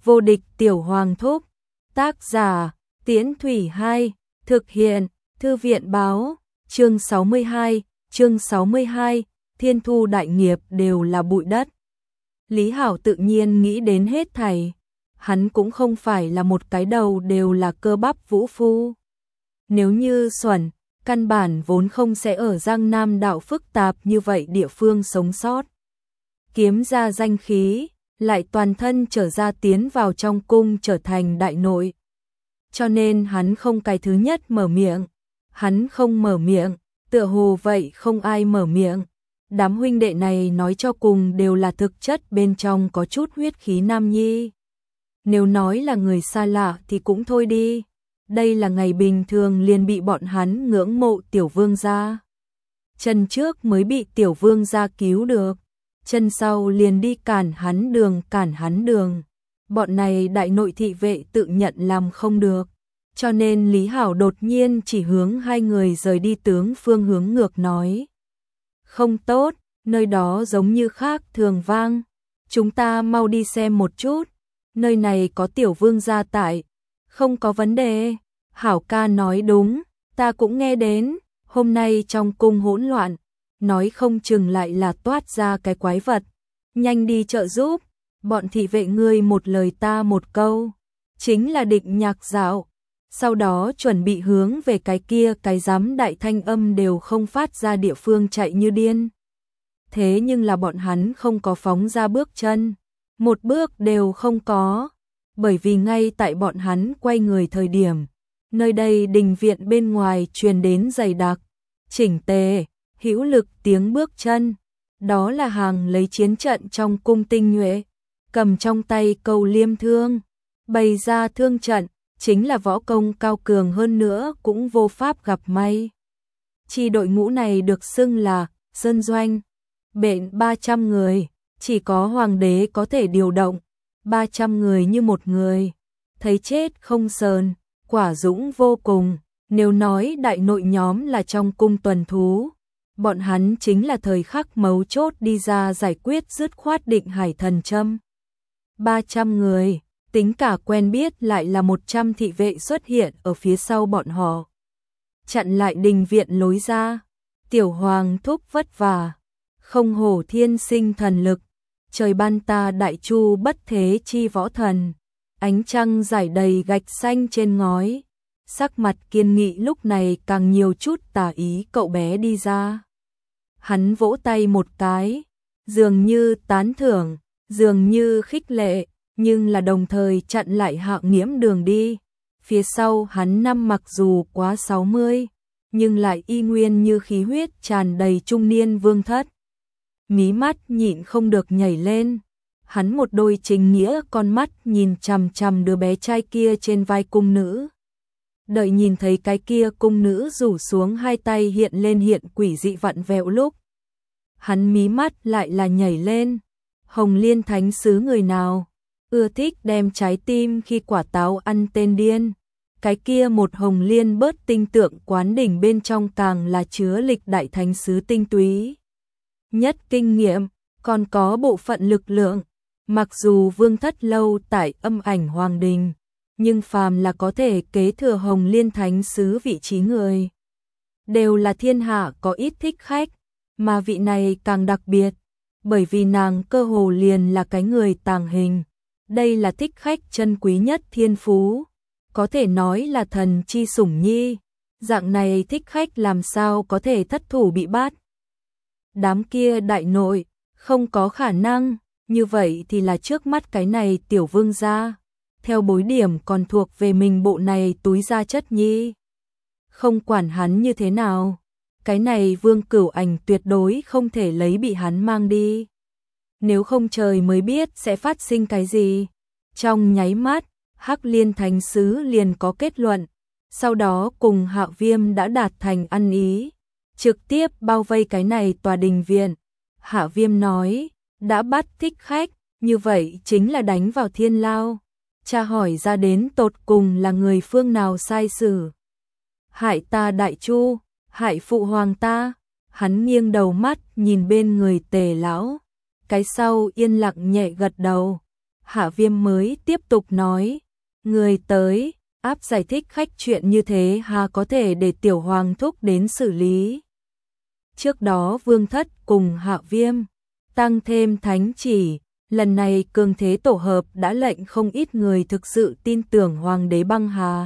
Vô địch tiểu hoàng thúc. Tác giả, Tiễn Thủy 2, thực hiện, Thư viện báo, chương 62, thiên thu đại nghiệp đều là bụi đất. Lý Hảo tự nhiên nghĩ đến hết thảy, hắn cũng không phải là một cái đầu đều là cơ bắp vũ phu. Nếu như xuẩn, căn bản vốn không sẽ ở Giang Nam đạo phức tạp như vậy địa phương sống sót. Kiếm ra danh khí, lại toàn thân trở ra tiến vào trong cung trở thành đại nội. Cho nên hắn không cái thứ nhất mở miệng, hắn không mở miệng, tựa hồ vậy không ai mở miệng. Đám huynh đệ này nói cho cùng đều là thực chất bên trong có chút huyết khí nam nhi. Nếu nói là người xa lạ thì cũng thôi đi. Đây là ngày bình thường liền bị bọn hắn ngưỡng mộ tiểu vương gia. Chân trước mới bị tiểu vương gia cứu được, chân sau liền đi cản hắn đường. Bọn này đại nội thị vệ tự nhận làm không được, cho nên Lý Hảo đột nhiên chỉ hướng hai người rời đi tướng phương hướng ngược nói. Không tốt, nơi đó giống như khác thường vang, chúng ta mau đi xem một chút, nơi này có tiểu vương gia tại. Không có vấn đề, Hảo ca nói đúng, ta cũng nghe đến, hôm nay trong cung hỗn loạn, nói không chừng lại là toát ra cái quái vật, nhanh đi trợ giúp, bọn thị vệ ngươi một lời ta một câu, chính là định nhạc dạo, sau đó chuẩn bị hướng về cái kia cái giám đại thanh âm đều không phát ra địa phương chạy như điên. Thế nhưng là bọn hắn không có phóng ra bước chân, một bước đều không có, bởi vì ngay tại bọn hắn quay người thời điểm, nơi đây đình viện bên ngoài truyền đến dày đặc, chỉnh tề, hữu lực tiếng bước chân, đó là hàng lấy chiến trận trong cung tinh nhuệ, cầm trong tay câu liêm thương, bày ra thương trận, chính là võ công cao cường hơn nữa cũng vô pháp gặp may. Chi đội ngũ này được xưng là Sơn Doanh, bện 300 người, chỉ có hoàng đế có thể điều động, 300 người như một người, thấy chết không sờn, quả dũng vô cùng. Nếu nói đại nội nhóm là trong cung tuần thú, bọn hắn chính là thời khắc mấu chốt đi ra giải quyết dứt khoát định hải thần châm. 300 người, tính cả quen biết lại là 100 thị vệ xuất hiện ở phía sau bọn họ, chặn lại đình viện lối ra. Tiểu hoàng thúc vất vả, không hổ thiên sinh thần lực, trời ban ta đại chu bất thế chi võ thần. Ánh trăng rải đầy gạch xanh trên ngói, sắc mặt kiên nghị lúc này càng nhiều chút tà ý cậu bé đi ra. Hắn vỗ tay một cái, dường như tán thưởng, dường như khích lệ, nhưng là đồng thời chặn lại Hạng Nghiễm đường đi. Phía sau hắn năm mặc dù quá 60, nhưng lại y nguyên như khí huyết tràn đầy trung niên vương thất. Mí mắt nhịn không được nhảy lên. Hắn một đôi chính nghĩa con mắt nhìn chằm chằm đứa bé trai kia trên vai cung nữ. Đợi nhìn thấy cái kia cung nữ rủ xuống hai tay hiện lên hiện quỷ dị vặn vẹo lúc, hắn mí mắt lại là nhảy lên. Hồng Liên thánh sứ người nào ưa thích đem trái tim khi quả táo ăn tên điên. Cái kia một Hồng Liên bớt tinh tượng quán đỉnh bên trong càng là chứa lịch đại thánh sứ tinh túy nhất kinh nghiệm, còn có bộ phận lực lượng. Mặc dù vương thất lâu tại âm ảnh hoàng đình, nhưng phàm là có thể kế thừa Hồng Liên thánh sứ vị trí người, đều là thiên hạ có ít thích khách, mà vị này càng đặc biệt, bởi vì nàng cơ hồ liền là cái người tàng hình. Đây là thích khách chân quý nhất thiên phú, có thể nói là thần chi sủng nhi, dạng này thích khách làm sao có thể thất thủ bị bắt. Đám kia đại nội, không có khả năng. Như vậy thì là trước mắt cái này tiểu vương gia, theo bối điểm còn thuộc về mình bộ này túi da chất nhi. Không quản hắn như thế nào, cái này Vương Cửu Ảnh tuyệt đối không thể lấy bị hắn mang đi. Nếu không trời mới biết sẽ phát sinh cái gì. Trong nháy mắt, Hắc Liên thánh sứ liền có kết luận, sau đó cùng Hạo Viêm đã đạt thành ăn ý, trực tiếp bao vây cái này tòa đình viện. Hạo Viêm nói, đã bắt thích khách, như vậy chính là đánh vào thiên lao. Cha hỏi ra đến tột cùng là người phương nào sai xử. Hại ta đại chu, hại phụ hoàng ta. Hắn nghiêng đầu mắt nhìn bên người Tề lão, cái sau yên lặng nhẹ gật đầu. Hạ Viêm mới tiếp tục nói, người tới, áp giải thích khách chuyện như thế hà có thể để tiểu hoàng thúc đến xử lý. Trước đó Vương Thất cùng Hạ Viêm tăng thêm thánh chỉ, lần này cường thế tổ hợp đã lệnh không ít người thực sự tin tưởng hoàng đế băng hà.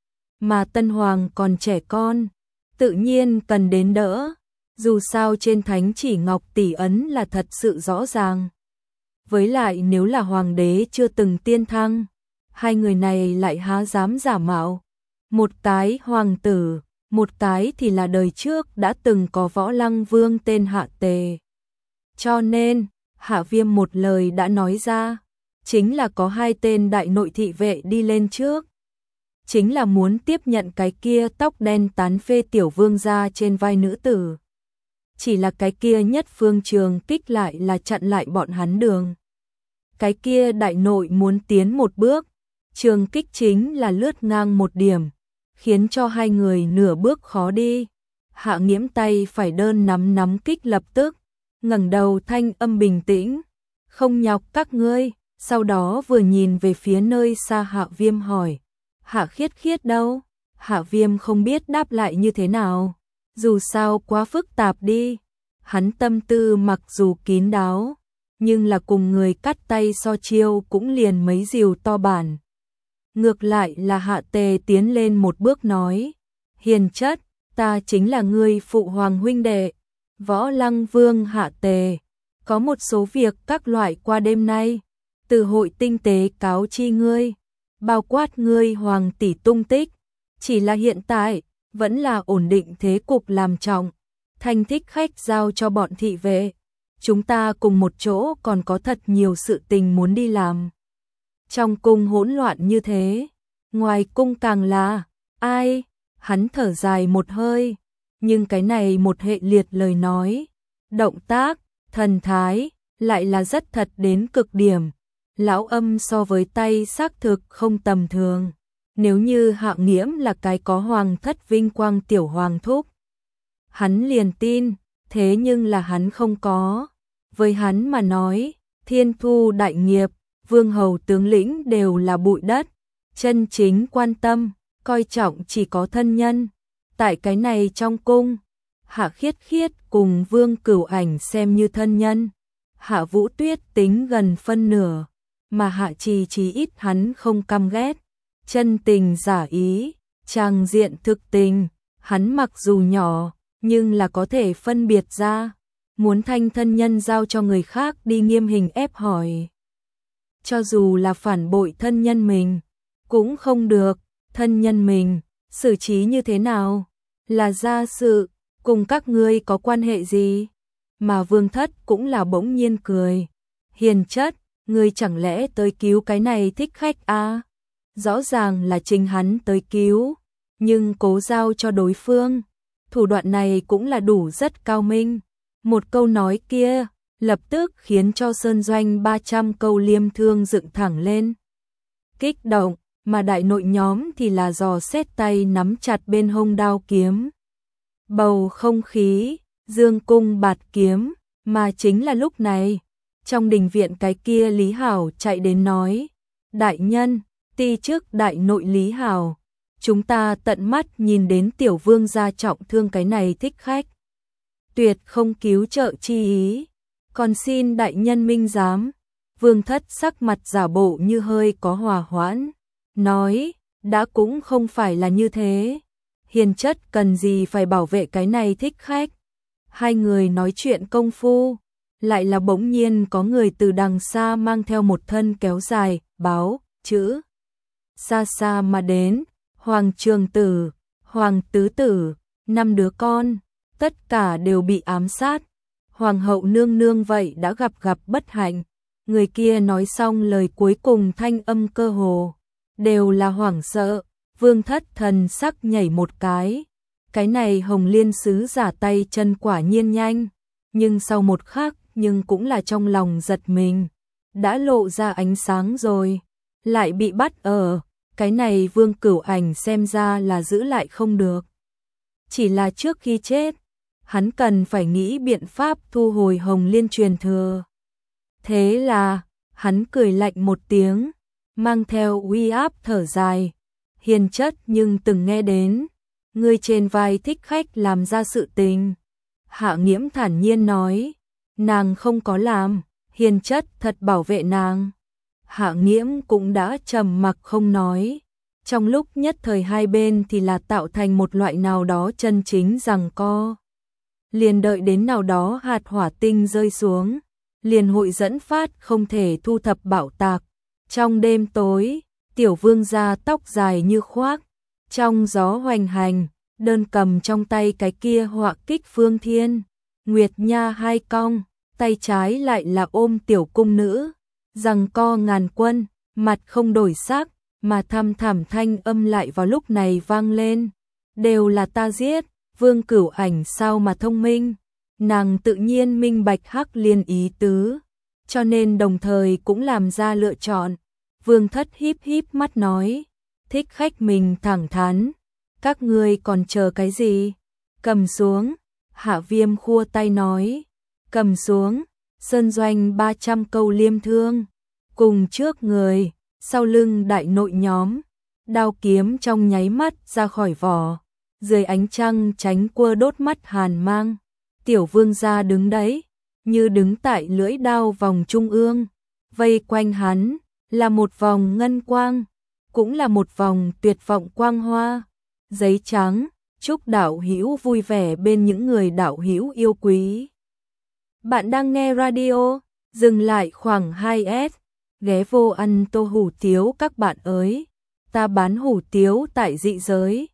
Mà tân hoàng còn trẻ con, tự nhiên cần đến đỡ, dù sao trên thánh chỉ ngọc tỷ ấn là thật sự rõ ràng. Với lại nếu là hoàng đế chưa từng tiên thăng, hai người này lại há dám giả mạo. Một cái hoàng tử, một cái thì là đời trước đã từng có võ lăng vương tên Hạ Tề. Cho nên, Hạ Viêm một lời đã nói ra, chính là có hai tên đại nội thị vệ đi lên trước. Chính là muốn tiếp nhận cái kia tóc đen tán phê tiểu vương gia trên vai nữ tử. Chỉ là cái kia nhất phương Trường Kích lại là chặn lại bọn hắn đường. Cái kia đại nội muốn tiến một bước, Trường Kích chính là lướt ngang một điểm, khiến cho hai người nửa bước khó đi. Hạ Nghiễm tay phải đơn nắm kích lập tức, ngẩng đầu thanh âm bình tĩnh, không nhọc các ngươi, sau đó vừa nhìn về phía nơi xa Hạ Viêm hỏi, Hạ Khiết Khiết đâu? Hạ Viêm không biết đáp lại như thế nào, dù sao quá phức tạp đi, hắn tâm tư mặc dù kín đáo, nhưng là cùng người cắt tay so chiêu cũng liền mấy rìu to bản. Ngược lại là Hạ Tề tiến lên một bước nói, hiền chất, ta chính là ngươi phụ hoàng huynh đệ, Võ Lăng Vương Hạ Tề, có một số việc các loại qua đêm nay, từ hội tinh tế cáo chi ngươi, bao quát ngươi hoàng tỷ tung tích, chỉ là hiện tại, vẫn là ổn định thế cục làm trọng, thanh thích khách giao cho bọn thị vệ, chúng ta cùng một chỗ còn có thật nhiều sự tình muốn đi làm. Trong cung hỗn loạn như thế, ngoài cung càng là, ai, hắn thở dài một hơi, nhưng cái này một hệ liệt lời nói, động tác, thần thái, lại là rất thật đến cực điểm. Lão Âm so với tay xác thực không tầm thường, nếu như Hạ Nghiễm là cái có hoàng thất vinh quang tiểu hoàng thúc, hắn liền tin, thế nhưng là hắn không có. Với hắn mà nói, thiên thu đại nghiệp, vương hầu tướng lĩnh đều là bụi đất, chân chính quan tâm, coi trọng chỉ có thân nhân. Tại cái này trong cung, Hạ Khiết Khiết cùng Vương Cửu Ảnh xem như thân nhân, Hạ Vũ Tuyết tính gần phân nửa, mà Hạ Trì chí ít hắn không căm ghét, chân tình giả ý, tràng diện thực tình, hắn mặc dù nhỏ, nhưng là có thể phân biệt ra, muốn thanh thân nhân giao cho người khác đi nghiêm hình ép hỏi. Cho dù là phản bội thân nhân mình, cũng không được, thân nhân mình, xử trí như thế nào, là gia sự, cùng các ngươi có quan hệ gì? Mà Vương Thất cũng là bỗng nhiên cười, hiền chất, ngươi chẳng lẽ tới cứu cái này thích khách à? Rõ ràng là chính hắn tới cứu, nhưng cố giao cho đối phương, thủ đoạn này cũng là đủ rất cao minh. Một câu nói kia, lập tức khiến cho Sơn Doanh 300 câu liêm thương dựng thẳng lên. Kích động, mà đại nội nhóm thì là dò xét tay nắm chặt bên hông đao kiếm. Bầu không khí, dương cung bạt kiếm, mà chính là lúc này, trong đình viện cái kia Lý Hảo chạy đến nói, đại nhân, ti trước đại nội Lý Hảo, chúng ta tận mắt nhìn đến tiểu vương gia trọng thương cái này thích khách. Tuyệt không cứu trợ chi ý, còn xin đại nhân minh giám. Vương Thất sắc mặt giả bộ như hơi có hòa hoãn, nói, đã cũng không phải là như thế, hiền chất cần gì phải bảo vệ cái này thích khách. Hai người nói chuyện công phu, lại là bỗng nhiên có người từ đằng xa mang theo một thân kéo dài, báo, chữ. Xa xa mà đến, Hoàng Trường Tử, Hoàng Tứ Tử, 5 đứa con, tất cả đều bị ám sát. Hoàng hậu nương nương vậy đã gặp bất hạnh. Người kia nói xong lời cuối cùng thanh âm cơ hồ, đều là hoảng sợ. Vương Thất thần sắc nhảy một cái này Hồng Liên sứ giả tay chân quả nhiên nhanh, nhưng sau một khắc nhưng cũng là trong lòng giật mình, đã lộ ra ánh sáng rồi, lại bị bắt ở, cái này Vương Cửu Ảnh xem ra là giữ lại không được. Chỉ là trước khi chết, hắn cần phải nghĩ biện pháp thu hồi Hồng Liên truyền thừa. Thế là, Hắn cười lạnh một tiếng, mang theo uy áp thở dài. Hiền chất nhưng từng nghe đến, ngươi trên vai thích khách làm ra sự tình. Hạ Nghiễm thản nhiên nói, nàng không có làm, hiền chất thật bảo vệ nàng. Hạ Nghiễm cũng đã trầm mặc không nói. Trong lúc nhất thời hai bên thì là tạo thành một loại nào đó chân chính giằng co. Liền đợi đến nào đó hạt hỏa tinh rơi xuống, liền hội dẫn phát không thể thu thập bạo tạc. Trong đêm tối, tiểu vương gia tóc dài như khoác, trong gió hoành hành, đơn cầm trong tay cái kia họa kích phương thiên, nguyệt nha hai cong, tay trái lại là ôm tiểu cung nữ, giằng co ngàn quân, mặt không đổi sắc, mà thăm thẳm thanh âm lại vào lúc này vang lên. Đều là ta giết, Vương Cửu Ảnh sao mà thông minh, nàng tự nhiên minh bạch Hắc Liên ý tứ, cho nên đồng thời cũng làm ra lựa chọn. Vương Thất híp híp mắt nói, thích khách mình thẳng thắn, các ngươi còn chờ cái gì? Cầm xuống. Hạ Viêm khua tay nói, cầm xuống. Sơn doanh 300 câu liêm thương, cùng trước người, sau lưng đại nội nhóm, đao kiếm trong nháy mắt ra khỏi vỏ, dưới ánh trăng tránh quơ đốt mắt hàn mang. Tiểu vương gia đứng đấy, như đứng tại lưỡi đao vòng trung ương, vây quanh hắn là một vòng ngân quang, cũng là một vòng tuyệt vọng quang hoa. Giấy trắng, chúc đạo hữu vui vẻ bên những người đạo hữu yêu quý. Bạn đang nghe radio, dừng lại khoảng 2S, ghé vô ăn tô hủ tiếu các bạn ơi. Ta bán hủ tiếu tại dị giới.